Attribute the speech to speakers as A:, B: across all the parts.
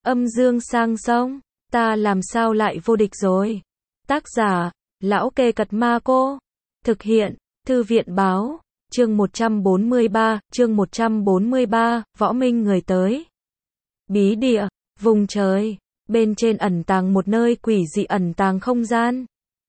A: Âm dương sang sông, ta làm sao lại vô địch rồi. Tác giả, Lão Kê Cật Ma Cô. Thực hiện, Thư viện Báo. Chương 143, Võ Minh người tới. Bí địa, vùng trời, bên trên ẩn tàng một nơi quỷ dị, ẩn tàng không gian.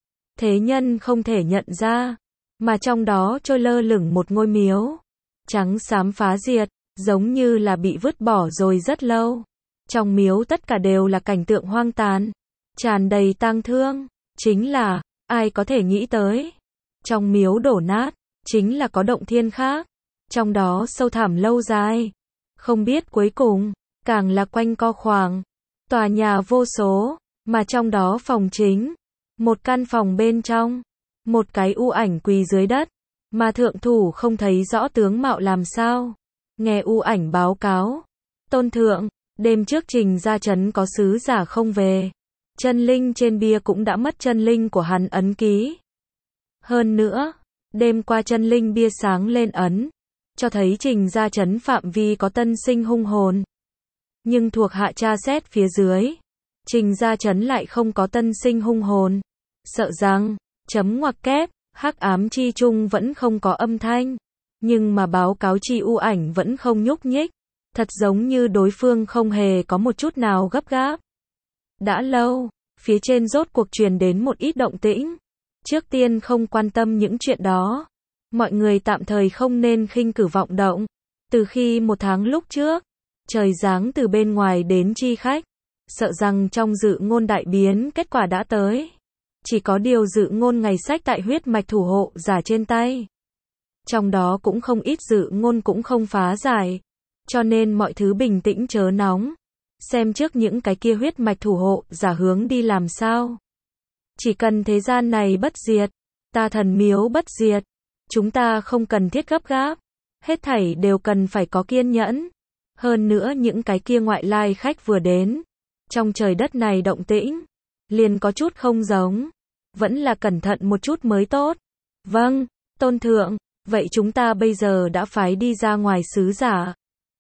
A: Thế nhân không thể nhận ra, mà trong đó trôi lơ lửng một ngôi miếu. Trắng xám phá diệt, giống như là bị vứt bỏ rồi rất lâu. Trong miếu tất cả đều là cảnh tượng hoang tàn, tràn đầy tang thương, chính là, ai có thể nghĩ tới. Trong miếu đổ nát, chính là có động thiên khác, trong đó sâu thẳm lâu dài, không biết cuối cùng, càng là quanh co khoảng, tòa nhà vô số, mà trong đó phòng chính, một căn phòng bên trong, một cái u ảnh quỳ dưới đất, mà thượng thủ không thấy rõ tướng mạo làm sao. Nghe u ảnh báo cáo, tôn thượng, đêm trước Trình ra trấn có sứ giả không về, chân linh trên bia cũng đã mất chân linh của hắn ấn ký. Hơn nữa, đêm qua chân linh bia sáng lên ấn, cho thấy Trình ra trấn phạm vi có tân sinh hung hồn. Nhưng thuộc hạ tra xét phía dưới, Trình ra trấn lại không có tân sinh hung hồn. Sợ rằng, chấm ngoặc kép, hắc ám chi trung vẫn không có âm thanh. Nhưng mà báo cáo chi u ảnh vẫn không nhúc nhích. Thật giống như đối phương không hề có một chút nào gấp gáp. Đã lâu, phía trên rốt cuộc truyền đến một ít động tĩnh. Trước tiên không quan tâm những chuyện đó. Mọi người tạm thời không nên khinh cử vọng động. Từ khi 1 tháng lúc trước, trời giáng từ bên ngoài đến chi khách. Sợ rằng trong dự ngôn đại biến kết quả đã tới. Chỉ có điều dự ngôn ngày sách tại huyết mạch thủ hộ giả trên tay. Trong đó cũng không ít dự ngôn cũng không phá giải. Cho nên mọi thứ bình tĩnh chớ nóng. Xem trước những cái kia huyết mạch thủ hộ giả hướng đi làm sao. Chỉ cần thế gian này bất diệt, ta thần miếu bất diệt, chúng ta không cần thiết gấp gáp. Hết thảy đều cần phải có kiên nhẫn. Hơn nữa những cái kia ngoại lai khách vừa đến, trong trời đất này động tĩnh, liền có chút không giống. Vẫn là cẩn thận một chút mới tốt. Vâng, tôn thượng, vậy chúng ta bây giờ đã phái đi ra ngoài sứ giả.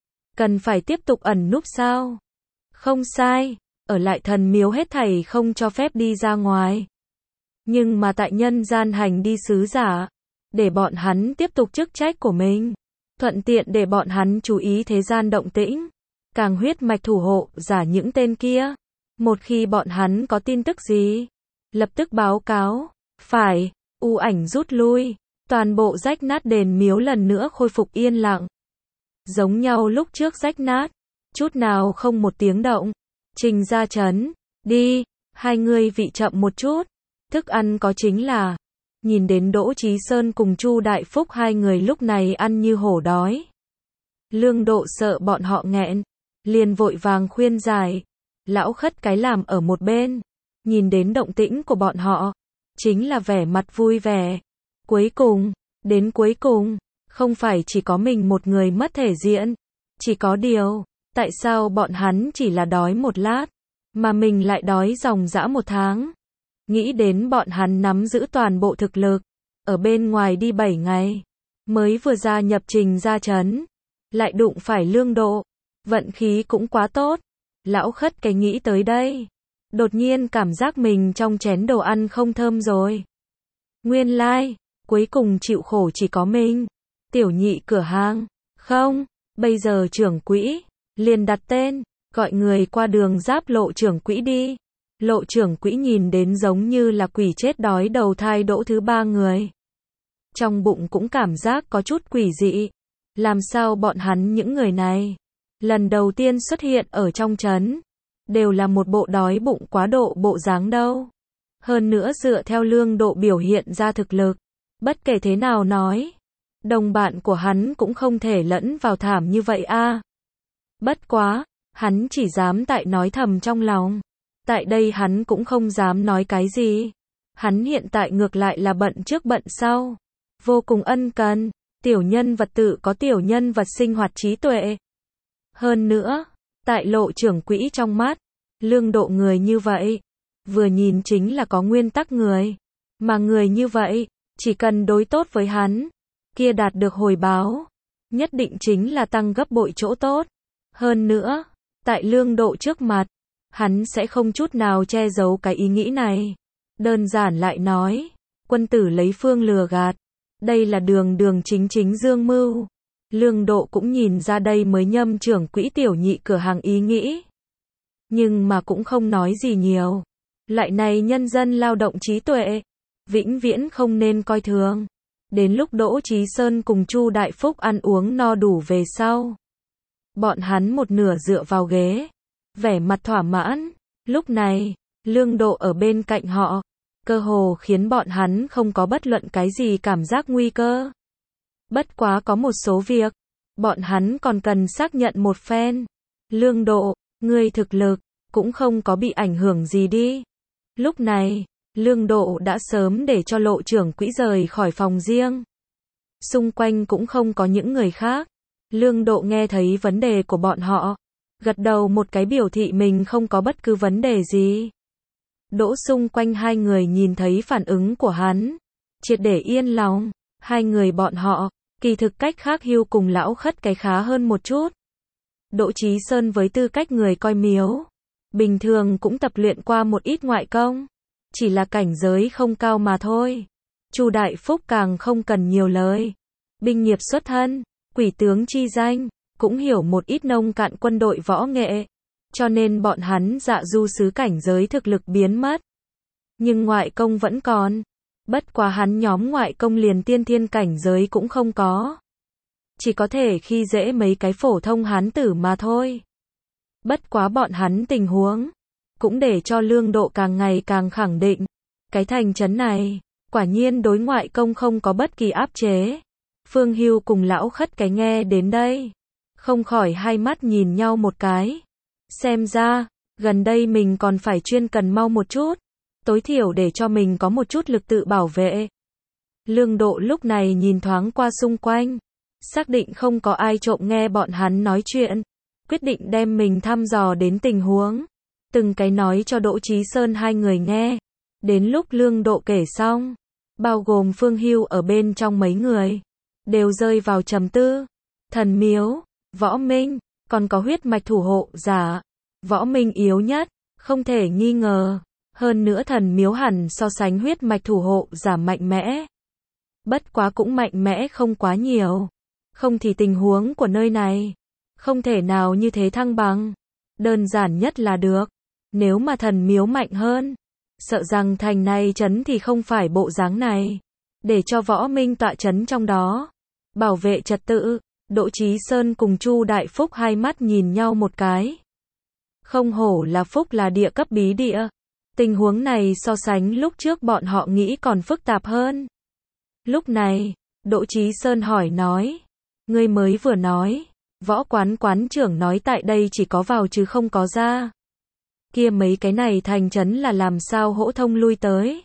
A: Cần phải tiếp tục ẩn núp sao? Không sai, ở lại thần miếu hết thảy không cho phép đi ra ngoài. Nhưng mà tại nhân gian hành đi sứ giả, để bọn hắn tiếp tục chức trách của mình. Thuận tiện để bọn hắn chú ý thế gian động tĩnh. Càng huyết mạch thủ hộ giả những tên kia. Một khi bọn hắn có tin tức gì, lập tức báo cáo. Phải, u ảnh rút lui. Toàn bộ rách nát đền miếu lần nữa khôi phục yên lặng. Giống nhau lúc trước rách nát, chút nào không một tiếng động. Trình ra trấn, đi, hai người vị chậm một chút. Thức ăn có chính là, nhìn đến Đỗ Chí Sơn cùng Chu Đại Phúc hai người lúc này ăn như hổ đói. Lương Độ sợ bọn họ nghẹn, liền vội vàng khuyên giải. Lão khất cái làm ở một bên, nhìn đến động tĩnh của bọn họ, chính là vẻ mặt vui vẻ. Cuối cùng, đến cuối cùng, không phải chỉ có mình một người mất thể diện. Chỉ có điều, tại sao bọn hắn chỉ là đói một lát, mà mình lại đói ròng rã 1 tháng. Nghĩ đến bọn hắn nắm giữ toàn bộ thực lực, ở bên ngoài đi 7 ngày, mới vừa gia nhập Trình ra trấn, lại đụng phải Lương Độ, vận khí cũng quá tốt. Lão khất cái nghĩ tới đây, đột nhiên cảm giác mình trong chén đồ ăn không thơm rồi. Nguyên lai, cuối cùng chịu khổ chỉ có mình. Tiểu nhị cửa hàng, không, bây giờ trưởng quỹ, liền đặt tên, gọi người qua đường giáp Lộ trưởng quỹ đi. Lộ trưởng quỹ nhìn đến giống như là quỷ chết đói đầu thai đỗ thứ 3 người. Trong bụng cũng cảm giác có chút quỷ dị. Làm sao bọn hắn những người này, lần đầu tiên xuất hiện ở trong trấn, đều là một bộ đói bụng quá độ bộ dáng đâu. Hơn nữa dựa theo Lương Độ biểu hiện ra thực lực, bất kể thế nào nói, đồng bạn của hắn cũng không thể lẫn vào thảm như vậy a. Bất quá, hắn chỉ dám tại nói thầm trong lòng. Tại đây hắn cũng không dám nói cái gì. Hắn hiện tại ngược lại là bận trước bận sau. Vô cùng ân cần. Tiểu nhân vật tự có tiểu nhân vật sinh hoạt trí tuệ. Hơn nữa, tại Lộ trưởng quỹ trong mắt, Lương Độ người như vậy, vừa nhìn chính là có nguyên tắc người. Mà người như vậy, chỉ cần đối tốt với hắn, kia đạt được hồi báo, nhất định chính là tăng gấp bội chỗ tốt. Hơn nữa, Tại Lương Độ trước mặt, hắn sẽ không chút nào che giấu cái ý nghĩ này. Đơn giản lại nói, quân tử lấy phương lừa gạt. Đây là đường đường chính chính dương mưu. Lương Độ cũng nhìn ra đây mới nhâm trưởng quỹ tiểu nhị cửa hàng ý nghĩ. Nhưng mà cũng không nói gì nhiều. Loại này nhân dân lao động trí tuệ, vĩnh viễn không nên coi thường. Đến lúc Đỗ Chí Sơn cùng Chu Đại Phúc ăn uống no đủ về sau, bọn hắn một nửa dựa vào ghế, vẻ mặt thỏa mãn. Lúc này, Lương Độ ở bên cạnh họ, cơ hồ khiến bọn hắn không có bất luận cái gì cảm giác nguy cơ. Bất quá có một số việc, bọn hắn còn cần xác nhận một phen. Lương Độ, ngươi thực lực, cũng không có bị ảnh hưởng gì đi. Lúc này, Lương Độ đã sớm để cho Lộ trưởng quỹ rời khỏi phòng riêng. Xung quanh cũng không có những người khác. Lương Độ nghe thấy vấn đề của bọn họ, gật đầu một cái biểu thị mình không có bất cứ vấn đề gì. Đỗ xung quanh hai người nhìn thấy phản ứng của hắn, triệt để yên lòng. Hai người bọn họ, kỳ thực cách khác Hưu cùng Lão Khất cái khá hơn một chút. Đỗ Chí Sơn với tư cách người coi miếu, bình thường cũng tập luyện qua một ít ngoại công, chỉ là cảnh giới không cao mà thôi. Chu Đại Phúc càng không cần nhiều lời, binh nghiệp xuất thân, quỷ tướng chi danh, cũng hiểu một ít nông cạn quân đội võ nghệ, cho nên bọn hắn dạ du sứ cảnh giới thực lực biến mất. Nhưng ngoại công vẫn còn, bất quá hắn nhóm ngoại công liền tiên thiên cảnh giới cũng không có. Chỉ có thể khi dễ mấy cái phổ thông hán tử mà thôi. Bất quá bọn hắn tình huống, cũng để cho Lương Độ càng ngày càng khẳng định, cái thành trấn này, quả nhiên đối ngoại công không có bất kỳ áp chế. Phương Hưu cùng Lão Khất cái nghe đến đây, không khỏi hai mắt nhìn nhau một cái. Xem ra, gần đây mình còn phải chuyên cần mau một chút, tối thiểu để cho mình có một chút lực tự bảo vệ. Lương Độ lúc này nhìn thoáng qua xung quanh, xác định không có ai trộm nghe bọn hắn nói chuyện, quyết định đem mình thăm dò đến tình huống, từng cái nói cho Đỗ Chí Sơn hai người nghe. Đến lúc Lương Độ kể xong, bao gồm Phương Hưu ở bên trong mấy người, đều rơi vào trầm tư. Thần miếu, võ minh, còn có huyết mạch thủ hộ giả. Võ minh yếu nhất, không thể nghi ngờ. Hơn nữa thần miếu hẳn so sánh huyết mạch thủ hộ giả mạnh mẽ. Bất quá cũng mạnh mẽ không quá nhiều. Không thì tình huống của nơi này, không thể nào như thế thăng bằng. Đơn giản nhất là được, nếu mà thần miếu mạnh hơn, sợ rằng thành này trấn thì không phải bộ dáng này. Để cho võ minh tọa trấn trong đó, bảo vệ trật tự. Đỗ Chí Sơn cùng Chu Đại Phúc hai mắt nhìn nhau một cái. Không hổ là Phúc là địa cấp bí địa. Tình huống này so sánh lúc trước bọn họ nghĩ còn phức tạp hơn. Lúc này, Đỗ Chí Sơn hỏi nói, ngươi mới vừa nói, võ quán trưởng nói tại đây chỉ có vào chứ không có ra. Kia mấy cái này thành trấn là làm sao hỗ thông lui tới.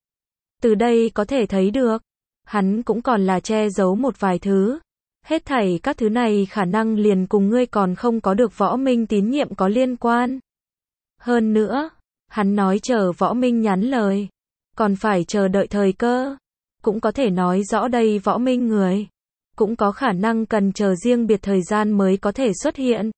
A: Từ đây có thể thấy được, hắn cũng còn là che giấu một vài thứ. Hết thảy các thứ này khả năng liền cùng ngươi còn không có được võ minh tín nhiệm có liên quan. Hơn nữa, hắn nói chờ võ minh nhắn lời, còn phải chờ đợi thời cơ. Cũng có thể nói rõ đây võ minh người, cũng có khả năng cần chờ riêng biệt thời gian mới có thể xuất hiện.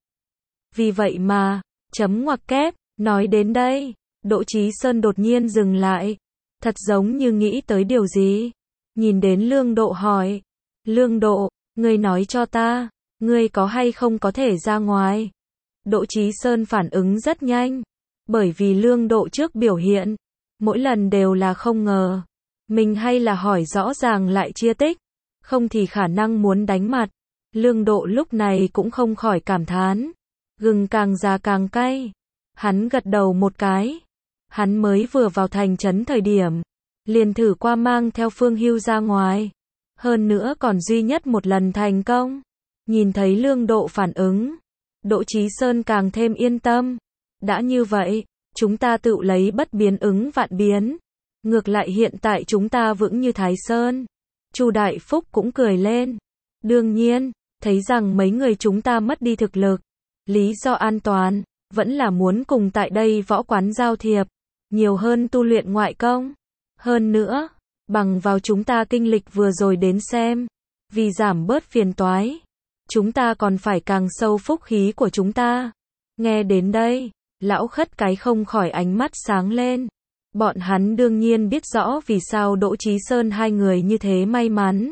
A: Vì vậy mà, chấm ngoặc kép, nói đến đây, Đỗ Chí Sơn đột nhiên dừng lại, thật giống như nghĩ tới điều gì. Nhìn đến Lương Độ hỏi, Lương Độ, ngươi nói cho ta, ngươi có hay không có thể ra ngoài. Đỗ Chí Sơn phản ứng rất nhanh, bởi vì Lương Độ trước biểu hiện, mỗi lần đều là không ngờ. Mình hay là hỏi rõ ràng lại chia tích, không thì khả năng muốn đánh mặt. Lương Độ lúc này cũng không khỏi cảm thán, gừng càng già càng cay. Hắn gật đầu một cái. Hắn mới vừa vào thành trấn thời điểm, liền thử qua mang theo Phương Hưu ra ngoài. Hơn nữa còn duy nhất một lần thành công. Nhìn thấy Lương Độ phản ứng, Đỗ Chí Sơn càng thêm yên tâm. Đã như vậy, chúng ta tự lấy bất biến ứng vạn biến. Ngược lại hiện tại chúng ta vững như Thái Sơn. Chu Đại Phúc cũng cười lên. Đương nhiên, thấy rằng mấy người chúng ta mất đi thực lực, lý do an toàn, vẫn là muốn cùng tại đây võ quán giao thiệp, nhiều hơn tu luyện ngoại công. Hơn nữa, bằng vào chúng ta kinh lịch vừa rồi đến xem, vì giảm bớt phiền toái, chúng ta còn phải càng sâu phúc khí của chúng ta. Nghe đến đây, lão khất cái không khỏi ánh mắt sáng lên. Bọn hắn đương nhiên biết rõ vì sao Đỗ Chí Sơn hai người như thế may mắn.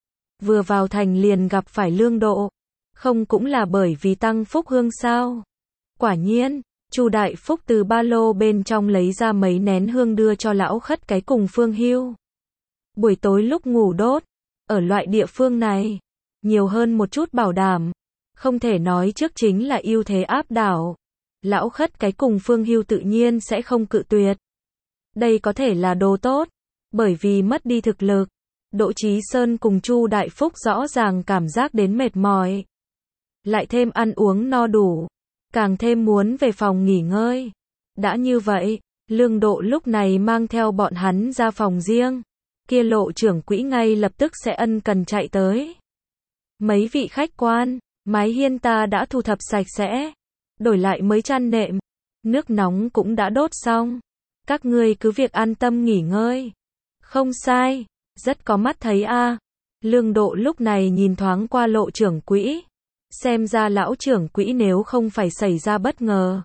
A: Vừa vào thành liền gặp phải Lương Độ. Không cũng là bởi vì Tăng Phúc Hương sao? Quả nhiên, Chu Đại Phúc từ ba lô bên trong lấy ra mấy nén hương đưa cho lão khất cái cùng Phương Hưu. Buổi tối lúc ngủ đốt, ở loại địa phương này, nhiều hơn một chút bảo đảm. Không thể nói trước chính là ưu thế áp đảo. Lão khất cái cùng Phương Hưu tự nhiên sẽ không cự tuyệt. Đây có thể là đồ tốt, bởi vì mất đi thực lực. Đỗ Chí Sơn cùng Chu Đại Phúc rõ ràng cảm giác đến mệt mỏi. Lại thêm ăn uống no đủ, càng thêm muốn về phòng nghỉ ngơi. Đã như vậy, Lương Độ lúc này mang theo bọn hắn ra phòng riêng. Kia Lộ trưởng quỹ ngay lập tức sẽ ân cần chạy tới. Mấy vị khách quan, mái hiên ta đã thu thập sạch sẽ, đổi lại mới chăn nệm, nước nóng cũng đã đốt xong. Các ngươi cứ việc an tâm nghỉ ngơi. Không sai, rất có mắt thấy a. Lương Độ lúc này nhìn thoáng qua Lộ trưởng quỹ. Xem ra lão trưởng quỹ nếu không phải xảy ra bất ngờ.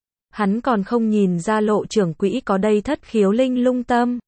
A: Hắn còn không nhìn ra Lộ trưởng quỹ có đây thất khiếu linh lung tâm.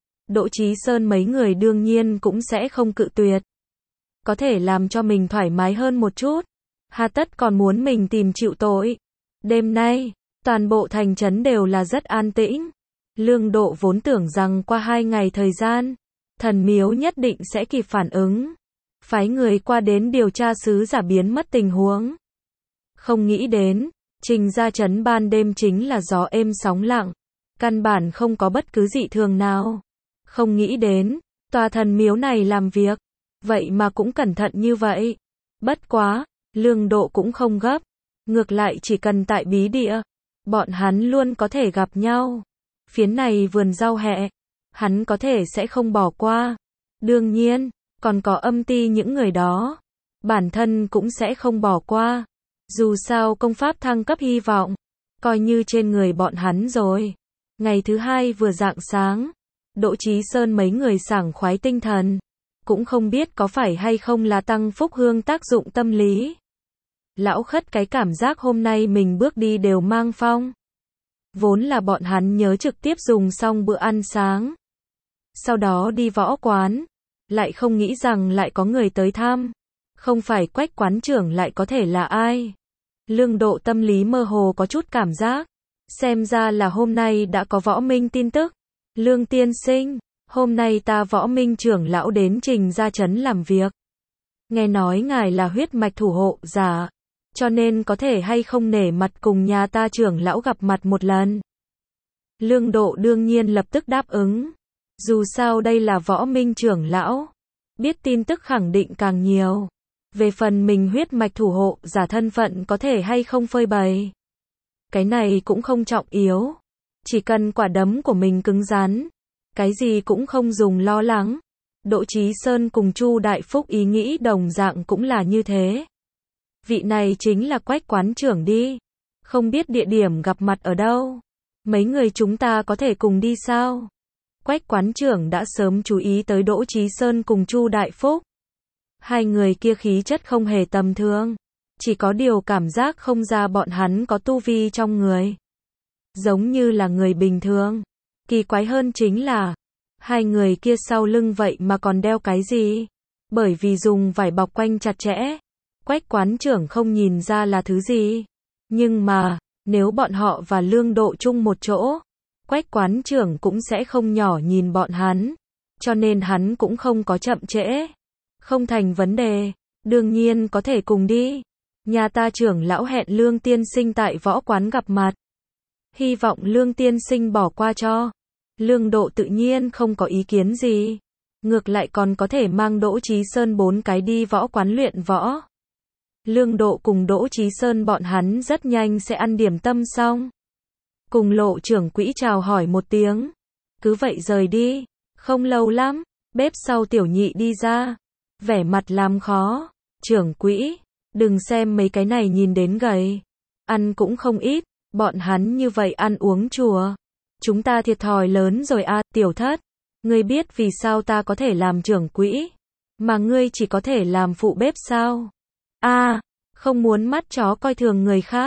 A: Đỗ Chí Sơn mấy người đương nhiên cũng sẽ không cự tuyệt. Có thể làm cho mình thoải mái hơn một chút. Hà tất còn muốn mình tìm chịu tội. Đêm nay, toàn bộ thành trấn đều là rất an tĩnh. Lương Độ vốn tưởng rằng qua 2 ngày thời gian, thần miếu nhất định sẽ kịp phản ứng. Phái người qua đến điều tra sứ giả biến mất tình huống. Không nghĩ đến, Trình ra trấn ban đêm chính là gió êm sóng lặng. Căn bản không có bất cứ dị thường nào. Không nghĩ đến, tòa thần miếu này làm việc. Vậy mà cũng cẩn thận như vậy. Bất quá, Lương Độ cũng không gấp. Ngược lại chỉ cần tại bí địa, bọn hắn luôn có thể gặp nhau. Phiến này vườn rau hẹ, hắn có thể sẽ không bỏ qua. Đương nhiên, còn có âm ty những người đó. Bản thân cũng sẽ không bỏ qua. Dù sao công pháp thăng cấp hy vọng, coi như trên người bọn hắn rồi. Ngày thứ hai vừa rạng sáng, Đỗ Chí Sơn mấy người sảng khoái tinh thần. Cũng không biết có phải hay không là Tăng Phúc Hương tác dụng tâm lý. Lão khất cái cảm giác hôm nay mình bước đi đều mang phong. Vốn là bọn hắn nhớ trực tiếp dùng xong bữa ăn sáng. Sau đó đi võ quán. Lại không nghĩ rằng lại có người tới thăm. Không phải Quách quán trưởng lại có thể là ai. Lương Độ tâm lý mơ hồ có chút cảm giác. Xem ra là hôm nay đã có võ minh tin tức. Lương tiên sinh, hôm nay ta võ minh trưởng lão đến Trình ra trấn làm việc. Nghe nói ngài là huyết mạch thủ hộ giả, cho nên có thể hay không nể mặt cùng nhà ta trưởng lão gặp mặt một lần. Lương Độ đương nhiên lập tức đáp ứng. Dù sao đây là võ minh trưởng lão, biết tin tức khẳng định càng nhiều. Về phần mình huyết mạch thủ hộ giả thân phận có thể hay không phơi bày, cái này cũng không trọng yếu. Chỉ cần quả đấm của mình cứng rắn, cái gì cũng không dùng lo lắng. Đỗ Chí Sơn cùng Chu Đại Phúc ý nghĩ đồng dạng cũng là như thế. Vị này chính là Quách quán trưởng đi. Không biết địa điểm gặp mặt ở đâu. Mấy người chúng ta có thể cùng đi sao? Quách quán trưởng đã sớm chú ý tới Đỗ Chí Sơn cùng Chu Đại Phúc. Hai người kia khí chất không hề tầm thường. Chỉ có điều cảm giác không ra bọn hắn có tu vi trong người. Giống như là người bình thường. Kỳ quái hơn chính là, hai người kia sau lưng vậy mà còn đeo cái gì? Bởi vì dùng vải bọc quanh chặt chẽ. Quách quán trưởng không nhìn ra là thứ gì. Nhưng mà, nếu bọn họ và Lương Độ chung một chỗ, Quách quán trưởng cũng sẽ không nhỏ nhìn bọn hắn. Cho nên hắn cũng không có chậm trễ. Không thành vấn đề, đương nhiên có thể cùng đi. Nhà ta trưởng lão hẹn Lương tiên sinh tại võ quán gặp mặt. Hy vọng Lương tiên sinh bỏ qua cho. Lương Độ tự nhiên không có ý kiến gì. Ngược lại còn có thể mang Đỗ Chí Sơn 4 cái đi võ quán luyện võ. Lương Độ cùng Đỗ Chí Sơn bọn hắn rất nhanh sẽ ăn điểm tâm xong. Cùng Lộ trưởng quỹ chào hỏi một tiếng. Cứ vậy rời đi. Không lâu lắm, bếp sau Tiểu Nhị đi ra. Vẻ mặt làm khó. Trưởng quỹ, đừng xem mấy cái này nhìn đến gầy. Ăn cũng không ít. Bọn hắn như vậy ăn uống chùa. Chúng ta thiệt thòi lớn rồi à, Tiểu Thất. Ngươi biết vì sao ta có thể làm trưởng quỹ, mà ngươi chỉ có thể làm phụ bếp sao? À, không muốn mắt chó coi thường người khác.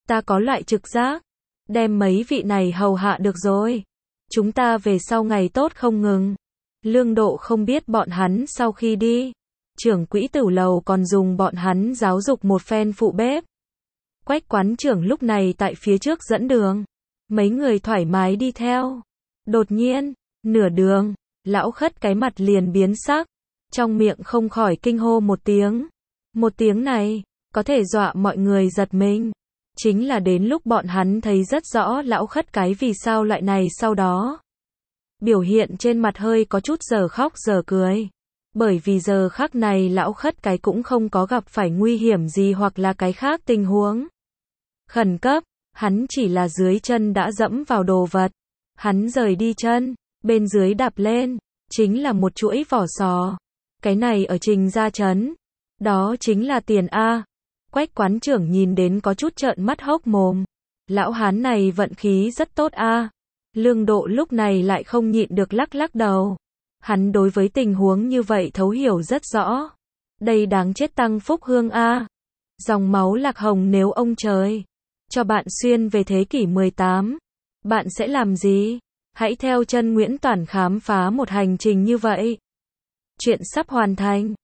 A: Ta có loại trực giác. Đem mấy vị này hầu hạ được rồi. Chúng ta về sau ngày tốt không ngừng. Lương Độ không biết bọn hắn sau khi đi, trưởng quỹ Tử Lầu còn dùng bọn hắn giáo dục một phen phụ bếp. Quách quán trưởng lúc này tại phía trước dẫn đường. Mấy người thoải mái đi theo. Đột nhiên, nửa đường, lão Khất cái mặt liền biến sắc. Trong miệng không khỏi kinh hô một tiếng. Một tiếng này, có thể dọa mọi người giật mình. Chính là đến lúc bọn hắn thấy rất rõ lão Khất cái vì sao loại này sau đó. Biểu hiện trên mặt hơi có chút giờ khóc giờ cười. Bởi vì giờ khắc này lão Khất cái cũng không có gặp phải nguy hiểm gì hoặc là cái khác tình huống khẩn cấp, hắn chỉ là dưới chân đã dẫm vào đồ vật. Hắn rời đi chân, bên dưới đạp lên, chính là một chuỗi vỏ sò. Cái này ở Trình Gia trấn, đó chính là tiền A. Quách quán trưởng nhìn đến có chút trợn mắt hốc mồm. Lão hán này vận khí rất tốt A. Lương Độ lúc này lại không nhịn được lắc lắc đầu. Hắn đối với tình huống như vậy thấu hiểu rất rõ. Đây đáng chết Tăng Phúc Hương A. Dòng máu Lạc Hồng nếu ông trời cho bạn xuyên về thế kỷ 18, bạn sẽ làm gì? Hãy theo chân Nguyễn Toản khám phá một hành trình như vậy. Chuyện sắp hoàn thành.